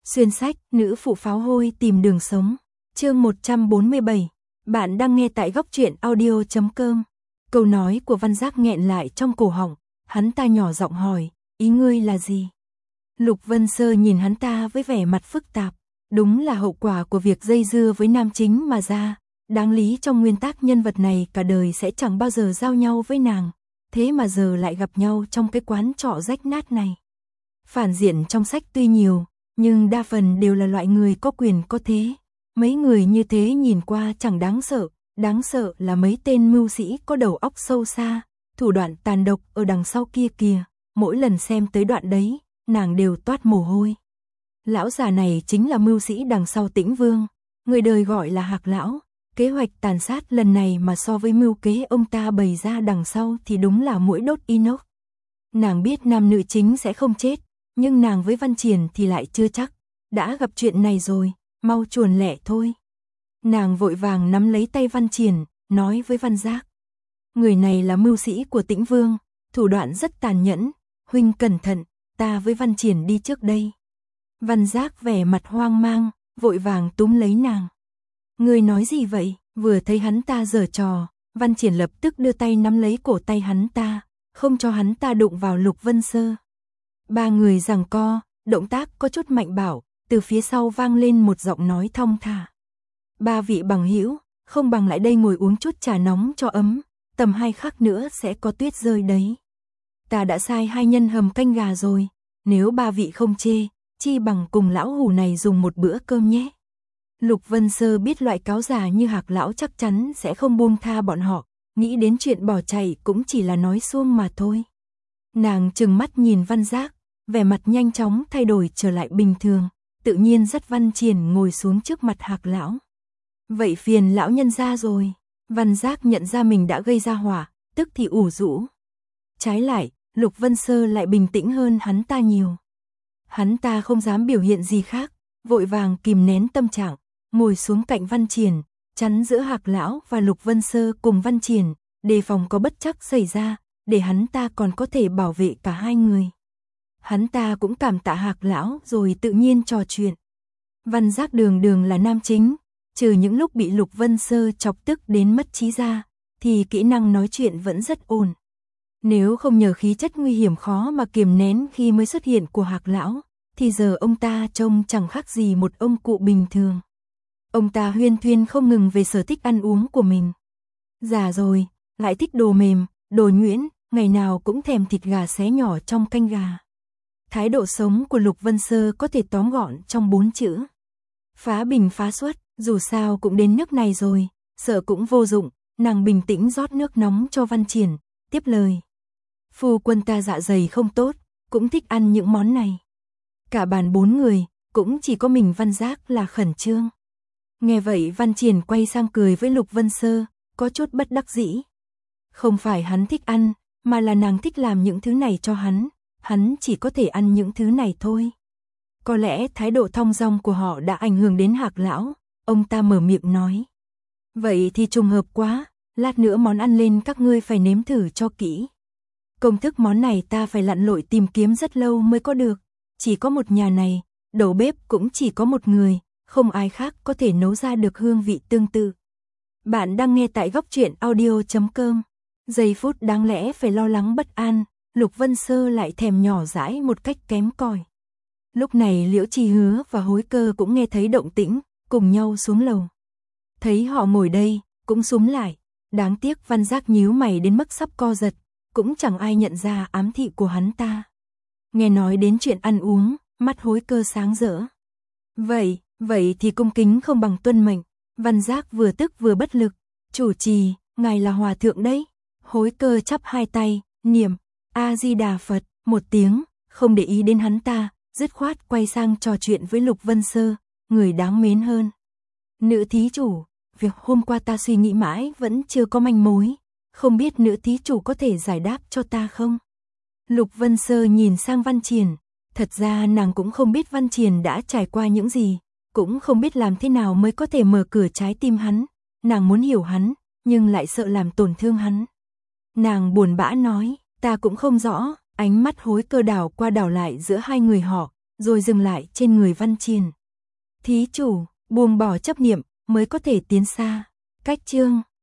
Xuyên sách, nữ phụ pháo hôi tìm đường sống. Chương 147. Bạn đang nghe tại góc truyện audio.com. Câu nói của Văn Giác nghẹn lại trong cổ họng, hắn ta nhỏ giọng hỏi, ý ngươi là gì? Lục Vân Sơ nhìn hắn ta với vẻ mặt phức tạp, đúng là hậu quả của việc dây dưa với nam chính mà ra, đáng lý trong nguyên tắc nhân vật này cả đời sẽ chẳng bao giờ giao nhau với nàng, thế mà giờ lại gặp nhau trong cái quán trọ rách nát này. Phản diện trong sách tuy nhiều, nhưng đa phần đều là loại người có quyền có thế. Mấy người như thế nhìn qua chẳng đáng sợ là mấy tên mưu sĩ có đầu óc sâu xa, thủ đoạn tàn độc ở đằng sau kia kìa, mỗi lần xem tới đoạn đấy, nàng đều toát mồ hôi. Lão già này chính là mưu sĩ đằng sau Tĩnh Vương, người đời gọi là Hạc Lão, kế hoạch tàn sát lần này mà so với mưu kế ông ta bày ra đằng sau thì đúng là muỗi đốt inox. Nàng biết nam nữ chính sẽ không chết, nhưng nàng với Văn Triển thì lại chưa chắc, đã gặp chuyện này rồi, mau chuồn lẹ thôi. Nàng vội vàng nắm lấy tay Văn Triển, nói với Văn Giác. Người này là mưu sĩ của Tĩnh Vương, thủ đoạn rất tàn nhẫn, huynh cẩn thận, ta với Văn Triển đi trước đây. Văn Giác vẻ mặt hoang mang, vội vàng túm lấy nàng. Người nói gì vậy? Vừa thấy hắn ta giở trò, Văn Triển lập tức đưa tay nắm lấy cổ tay hắn ta, không cho hắn ta đụng vào Lục Vân Sơ. Ba người giằng co, động tác có chút mạnh bạo, từ phía sau vang lên một giọng nói thong thả. Ba vị bằng hữu, không bằng lại đây ngồi uống chút trà nóng cho ấm, tầm 2 khắc nữa sẽ có tuyết rơi đấy. Ta đã sai 2 nhân hầm canh gà rồi, nếu ba vị không chê, chi bằng cùng lão hủ này dùng một bữa cơm nhé. Lục Vân Sơ biết loại cáo già như Hạc Lão chắc chắn sẽ không buông tha bọn họ, nghĩ đến chuyện bỏ chạy cũng chỉ là nói suông mà thôi. Nàng trừng mắt nhìn Văn Giác, vẻ mặt nhanh chóng thay đổi trở lại bình thường, tự nhiên dắt Văn Triển ngồi xuống trước mặt Hạc Lão. Vậy phiền lão nhân ra rồi. Văn Giác nhận ra mình đã gây ra họa, tức thì ủ rũ. Trái lại, Lục Vân Sơ lại bình tĩnh hơn hắn ta nhiều. Hắn ta không dám biểu hiện gì khác, vội vàng kìm nén tâm trạng, ngồi xuống cạnh Văn Triển, chắn giữa Hạc Lão và Lục Vân Sơ cùng Văn Triển, đề phòng có bất trắc xảy ra, để hắn ta còn có thể bảo vệ cả hai người. Hắn ta cũng cảm tạ Hạc Lão rồi tự nhiên trò chuyện. Văn Giác đường là nam chính, trừ những lúc bị Lục Vân Sơ chọc tức đến mất trí ra, thì kỹ năng nói chuyện vẫn rất ổn. Nếu không nhờ khí chất nguy hiểm khó mà kiềm nén khi mới xuất hiện của Hạc Lão, thì giờ ông ta trông chẳng khác gì một ông cụ bình thường. Ông ta huyên thuyên không ngừng về sở thích ăn uống của mình. Già rồi, lại thích đồ mềm, đồ nhuyễn, ngày nào cũng thèm thịt gà xé nhỏ trong canh gà. Thái độ sống của Lục Vân Sơ có thể tóm gọn trong 4 chữ. Phá bình phá xuất, dù sao cũng đến nước này rồi, sợ cũng vô dụng, nàng bình tĩnh rót nước nóng cho Văn Triển, tiếp lời. Phu quân ta dạ dày không tốt, cũng thích ăn những món này. Cả bàn 4 người, cũng chỉ có mình Văn Giác là khẩn trương. Nghe vậy Văn Triển quay sang cười với Lục Vân Sơ, có chút bất đắc dĩ. Không phải hắn thích ăn, mà là nàng thích làm những thứ này cho hắn chỉ có thể ăn những thứ này thôi. Có lẽ thái độ thong dong của họ đã ảnh hưởng đến Hạc Lão, ông ta mở miệng nói. Vậy thì trùng hợp quá, lát nữa món ăn lên các ngươi phải nếm thử cho kỹ. Công thức món này ta phải lặn lội tìm kiếm rất lâu mới có được, chỉ có một nhà này, đầu bếp cũng chỉ có một người, không ai khác có thể nấu ra được hương vị tương tự. Bạn đang nghe tại góc truyện audio.com. Giây phút đáng lẽ phải lo lắng bất an, Lục Vân Sơ lại thèm nhỏ dãi một cách kém cỏi. Lúc này Liễu Chi Hứa và Hối Cơ cũng nghe thấy động tĩnh, cùng nhau xuống lầu. Thấy họ ngồi đây, cũng xúm lại, đáng tiếc Văn Giác nhíu mày đến mức sắp co giật, cũng chẳng ai nhận ra ám thị của hắn ta. Nghe nói đến chuyện ăn uống, mắt Hối Cơ sáng rỡ. Vậy thì cung kính không bằng tuân mệnh. Văn Giác vừa tức vừa bất lực. Chủ trì, ngài là hòa thượng đấy. Hối Cơ chắp 2 tay, niệm A-di-đà Phật một tiếng, không để ý đến hắn ta, dứt khoát quay sang trò chuyện với Lục Vân Sơ, người đáng mến hơn. Nữ thí chủ, việc hôm qua ta suy nghĩ mãi vẫn chưa có manh mối, không biết nữ thí chủ có thể giải đáp cho ta không? Lục Vân Sơ nhìn sang Văn Triển, thật ra nàng cũng không biết Văn Triển đã trải qua những gì, cũng không biết làm thế nào mới có thể mở cửa trái tim hắn, nàng muốn hiểu hắn, nhưng lại sợ làm tổn thương hắn. Nàng buồn bã nói, ta cũng không rõ, ánh mắt Hối Cơ đảo qua đảo lại giữa hai người họ, rồi dừng lại trên người Văn Triền. Thí chủ, buông bỏ chấp niệm, mới có thể tiến xa. Cách chương